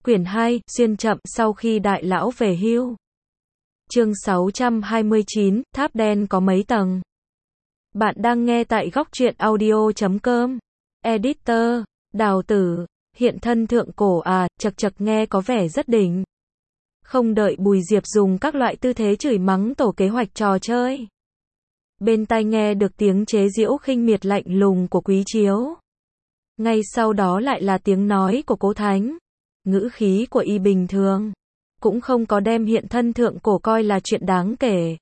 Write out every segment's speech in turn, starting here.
Quyển 2, xuyên chậm sau khi đại lão về hưu. Chương 629, tháp đen có mấy tầng? Bạn đang nghe tại góc truyện audio.com. Editor, Đào Tử, hiện thân thượng cổ à, chậc chậc nghe có vẻ rất đỉnh. Không đợi Bùi Diệp dùng các loại tư thế chửi mắng tổ kế hoạch trò chơi. Bên tai nghe được tiếng chế giễu khinh miệt lạnh lùng của Quý Chiếu. Ngay sau đó lại là tiếng nói của Cố Thánh. Ngữ khí của y bình thường, cũng không có đem hiện thân thượng cổ coi là chuyện đáng kể.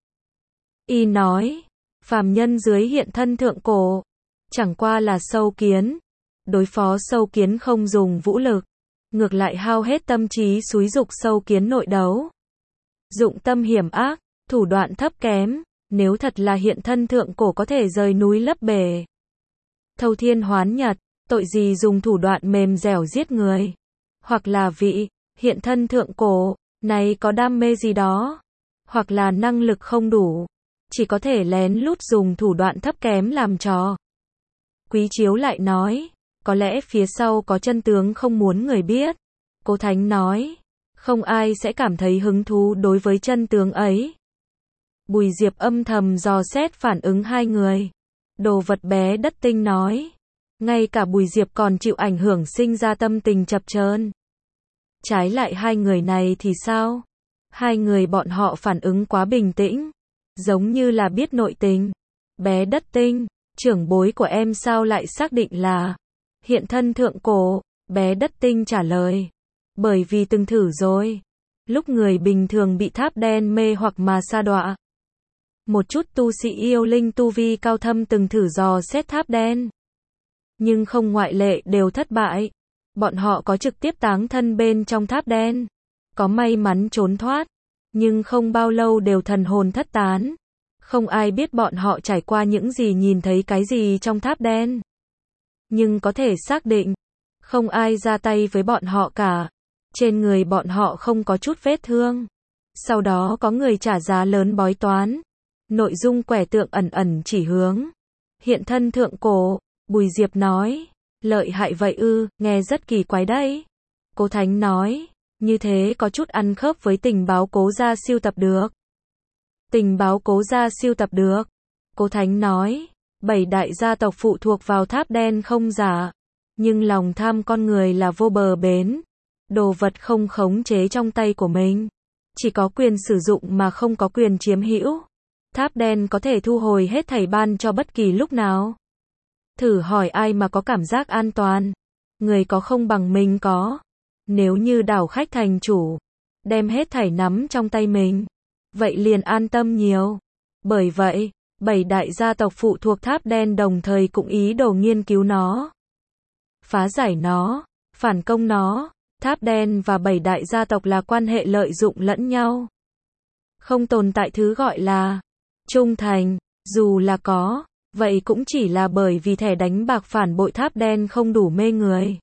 Y nói, phàm nhân dưới hiện thân thượng cổ, chẳng qua là sâu kiến. Đối phó sâu kiến không dùng vũ lực, ngược lại hao hết tâm trí xúi dục sâu kiến nội đấu. Dụng tâm hiểm ác, thủ đoạn thấp kém, nếu thật là hiện thân thượng cổ có thể rời núi lấp bể. Thâu thiên hoán nhật, tội gì dùng thủ đoạn mềm dẻo giết người. Hoặc là vị, hiện thân thượng cổ, này có đam mê gì đó. Hoặc là năng lực không đủ, chỉ có thể lén lút dùng thủ đoạn thấp kém làm trò. Quý Chiếu lại nói, có lẽ phía sau có chân tướng không muốn người biết. Cố Thánh nói, không ai sẽ cảm thấy hứng thú đối với chân tướng ấy. Bùi Diệp âm thầm dò xét phản ứng hai người. Đồ vật bé đất tinh nói. Ngay cả Bùi Diệp còn chịu ảnh hưởng sinh ra tâm tình chập chờn. Trái lại hai người này thì sao? Hai người bọn họ phản ứng quá bình tĩnh, giống như là biết nội tình. Bé đất tinh, trưởng bối của em sao lại xác định là hiện thân thượng cổ? Bé đất tinh trả lời, bởi vì từng thử rồi. Lúc người bình thường bị tháp đen mê hoặc mà sa đọa. Một chút tu sĩ yêu linh tu vi cao thâm từng thử dò xét tháp đen, nhưng không ngoại lệ đều thất bại. Bọn họ có trực tiếp táng thân bên trong tháp đen, có may mắn trốn thoát, nhưng không bao lâu đều thần hồn thất tán. Không ai biết bọn họ trải qua những gì, nhìn thấy cái gì trong tháp đen. Nhưng có thể xác định, không ai ra tay với bọn họ cả. Trên người bọn họ không có chút vết thương. Sau đó có người trả giá lớn bói toán. Nội dung quẻ tượng ẩn ẩn chỉ hướng hiện thân thượng cổ. Bùi Diệp nói, lợi hại vậy ư, nghe rất kỳ quái đấy. Cố Thánh nói, như thế có chút ăn khớp với tình báo Cố gia siêu tập được. Tình báo Cố gia siêu tập được. Cố Thánh nói, 7 đại gia tộc phụ thuộc vào tháp đen không giả, nhưng lòng tham con người là vô bờ bến. Đồ vật không khống chế trong tay của mình, chỉ có quyền sử dụng mà không có quyền chiếm hữu. Tháp đen có thể thu hồi hết thảy ban cho bất kỳ lúc nào. Thử hỏi ai mà có cảm giác an toàn. Người có không bằng mình có. Nếu như đảo khách thành chủ, đem hết thảy nắm trong tay mình, vậy liền an tâm nhiều. Bởi vậy, 7 đại gia tộc phụ thuộc tháp đen đồng thời cũng ý đồ nghiên cứu nó, phá giải nó, phản công nó. Tháp đen và 7 đại gia tộc là quan hệ lợi dụng lẫn nhau. Không tồn tại thứ gọi là trung thành, dù là có, vậy cũng chỉ là bởi vì thẻ đánh bạc phản bội tháp đen không đủ mê người.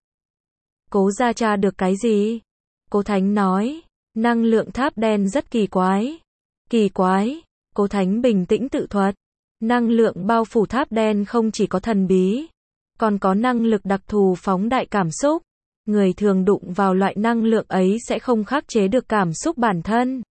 Cố gia tra được cái gì? Cố Thánh nói, năng lượng tháp đen rất kỳ quái. Kỳ quái? Cố Thánh bình tĩnh tự thuật. Năng lượng bao phủ tháp đen không chỉ có thần bí, còn có năng lực đặc thù phóng đại cảm xúc. Người thường đụng vào loại năng lượng ấy sẽ không khắc chế được cảm xúc bản thân.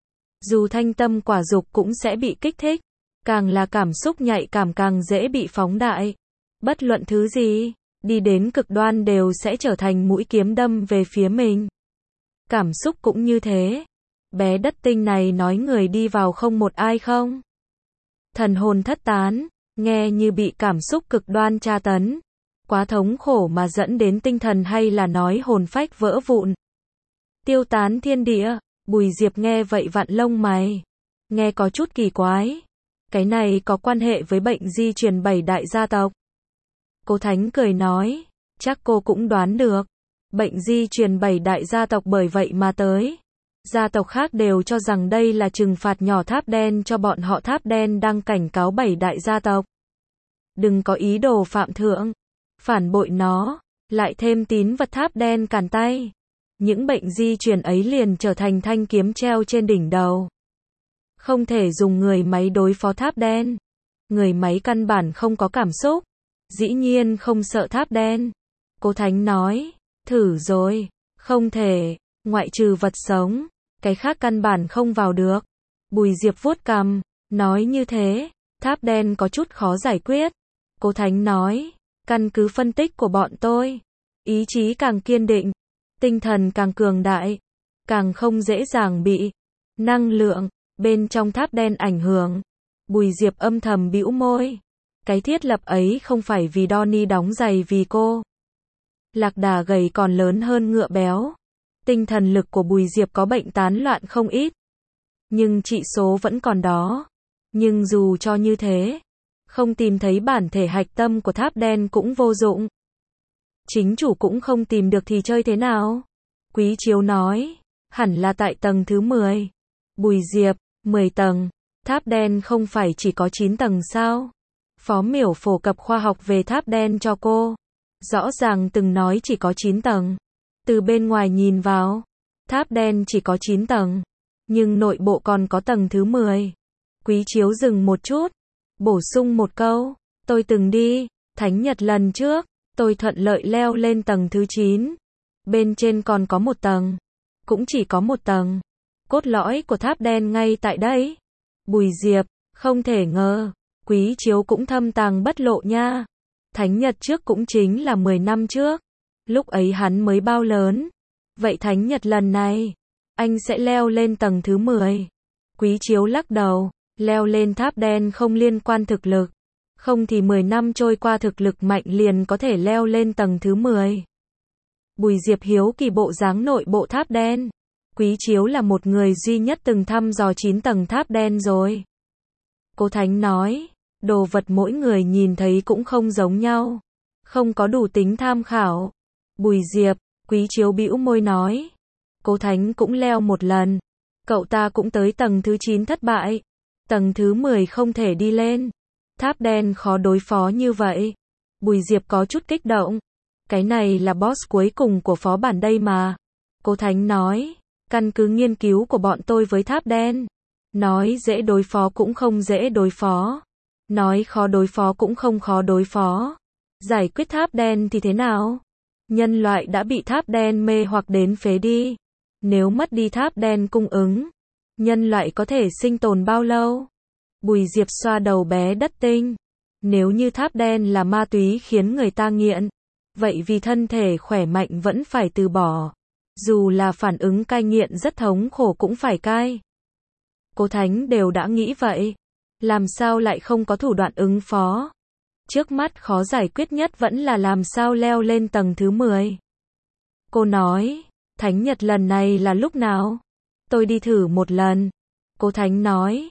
Dù thanh tâm quả dục cũng sẽ bị kích thích. Càng là cảm xúc nhạy cảm càng dễ bị phóng đại. Bất luận thứ gì, đi đến cực đoan đều sẽ trở thành mũi kiếm đâm về phía mình. Cảm xúc cũng như thế. Bé đất tinh này nói người đi vào không một ai không. Thần hồn thất tán, nghe như bị cảm xúc cực đoan tra tấn. Quá thống khổ mà dẫn đến tinh thần, hay là nói hồn phách vỡ vụn, tiêu tán thiên địa. Bùi Diệp nghe vậy vặn lông mày. Nghe có chút kỳ quái. Cái này có quan hệ với bệnh di truyền 7 đại gia tộc. Cố Thánh cười nói, chắc cô cũng đoán được. Bệnh di truyền 7 đại gia tộc bởi vậy mà tới. Gia tộc khác đều cho rằng đây là trừng phạt nhỏ tháp đen cho bọn họ. Tháp đen đang cảnh cáo 7 đại gia tộc, đừng có ý đồ phạm thượng, phản bội nó, lại thêm tín vật tháp đen cản tay. Những bệnh di truyền ấy liền trở thành thanh kiếm treo trên đỉnh đầu. Không thể dùng người máy đối phó tháp đen. Người máy căn bản không có cảm xúc, dĩ nhiên không sợ tháp đen. Cố Thánh nói, thử rồi, Không thể, ngoại trừ vật sống, cái khác căn bản không vào được. Bùi Diệp vuốt cằm, nói như thế, tháp đen có chút khó giải quyết. Cố Thánh nói, căn cứ phân tích của bọn tôi, ý chí càng kiên định, tinh thần càng cường đại, càng không dễ dàng bị năng lượng bên trong tháp đen ảnh hưởng. Bùi Diệp âm thầm bĩu môi. Cái thiết lập ấy không phải vì Donnie đóng giày vì cô. Lạc Đà gầy còn lớn hơn ngựa béo. Tinh thần lực của Bùi Diệp có bệnh tán loạn không ít. Nhưng trị số vẫn còn đó. Nhưng dù cho như thế, không tìm thấy bản thể hạch tâm của tháp đen cũng vô dụng. Chính chủ cũng không tìm được thì chơi thế nào? Quý Chiếu nói, hẳn là tại tầng thứ 10. Bùi Diệp, 10 tầng. Tháp đen không phải chỉ có 9 tầng sao? Phó Miểu phổ cập khoa học về tháp đen cho cô. Rõ ràng từng nói chỉ có 9 tầng. Từ bên ngoài nhìn vào, tháp đen chỉ có 9 tầng. Nhưng nội bộ còn có tầng thứ 10. Quý Chiếu dừng một chút, bổ sung một câu. Tôi từng đi, Thánh Nhật lần trước, tôi thuận lợi leo lên tầng thứ 9. Bên trên còn có một tầng. Cũng chỉ có một tầng. Cốt lõi của tháp đen ngay tại đây. Bùi Diệp, không thể ngờ. Quý Chiếu cũng thâm tàng bất lộ nha. Thánh Nhật trước cũng chính là 10 năm trước. Lúc ấy hắn mới bao lớn. Vậy Thánh Nhật lần này, anh sẽ leo lên tầng thứ 10. Quý Chiếu lắc đầu, leo lên tháp đen không liên quan thực lực. Không thì 10 năm trôi qua thực lực mạnh liền có thể leo lên tầng thứ 10. Bùi Diệp hiếu kỳ bộ dáng nội bộ tháp đen. Quý Chiếu là một người duy nhất từng thăm dò 9 tầng tháp đen rồi. Cố Thánh nói, đồ vật mỗi người nhìn thấy cũng không giống nhau. Không có đủ tính tham khảo. Bùi Diệp, Quý Chiếu bĩu môi nói. Cố Thánh cũng leo một lần. Cậu ta cũng tới tầng thứ 9 thất bại. Tầng thứ 10 không thể đi lên. Tháp đen khó đối phó như vậy. Bùi Diệp có chút kích động. Cái này là boss cuối cùng của phó bản đây mà. Cố Thánh nói, căn cứ nghiên cứu của bọn tôi với tháp đen. Nói dễ đối phó cũng không dễ đối phó. Nói khó đối phó cũng không khó đối phó. Giải quyết tháp đen thì thế nào? Nhân loại đã bị tháp đen mê hoặc đến phế đi. Nếu mất đi tháp đen cung ứng, nhân loại có thể sinh tồn bao lâu? Bùi Diệp xoa đầu bé Đất Tinh. Nếu như tháp đen là ma túy khiến người ta nghiện, vậy vì thân thể khỏe mạnh vẫn phải từ bỏ. Dù là phản ứng cai nghiện rất thống khổ cũng phải cai. Cố Thánh đều đã nghĩ vậy. Làm sao lại không có thủ đoạn ứng phó? Trước mắt khó giải quyết nhất vẫn là làm sao leo lên tầng thứ 10. Cô nói, Thánh Nhật lần này là lúc nào? Tôi đi thử một lần. Cố Thánh nói,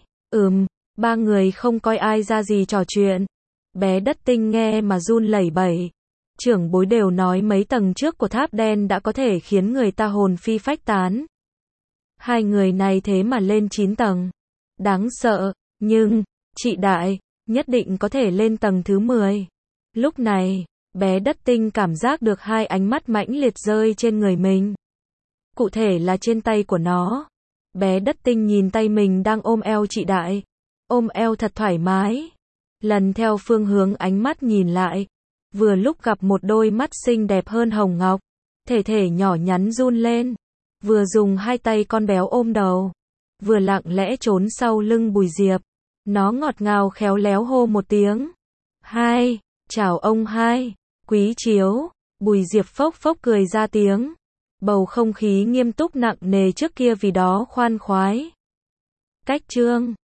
ba người không coi ai ra gì trò chuyện. Bé Đất Tinh nghe mà run lẩy bẩy. Trưởng bối đều nói mấy tầng trước của tháp đen đã có thể khiến người ta hồn phi phách tán. Hai người này thế mà lên 9 tầng. Đáng sợ, nhưng, chị Đại, nhất định có thể lên tầng thứ 10. Lúc này, bé Đất Tinh cảm giác được hai ánh mắt mãnh liệt rơi trên người mình. Cụ thể là trên tay của nó. Bé Đất Tinh nhìn tay mình đang ôm eo chị Đại. Ôm eo thật thoải mái. Lần theo phương hướng ánh mắt nhìn lại. Vừa lúc gặp một đôi mắt xinh đẹp hơn hồng ngọc. Thể thể nhỏ nhắn run lên. Vừa dùng hai tay con béo ôm đầu. Vừa lặng lẽ trốn sau lưng Bùi Diệp. Nó ngọt ngào khéo léo hô một tiếng. Hai, chào ông hai. Quý Chiếu. Bùi Diệp phốc phốc cười ra tiếng. Bầu không khí nghiêm túc nặng nề trước kia vì đó khoan khoái. Cách chương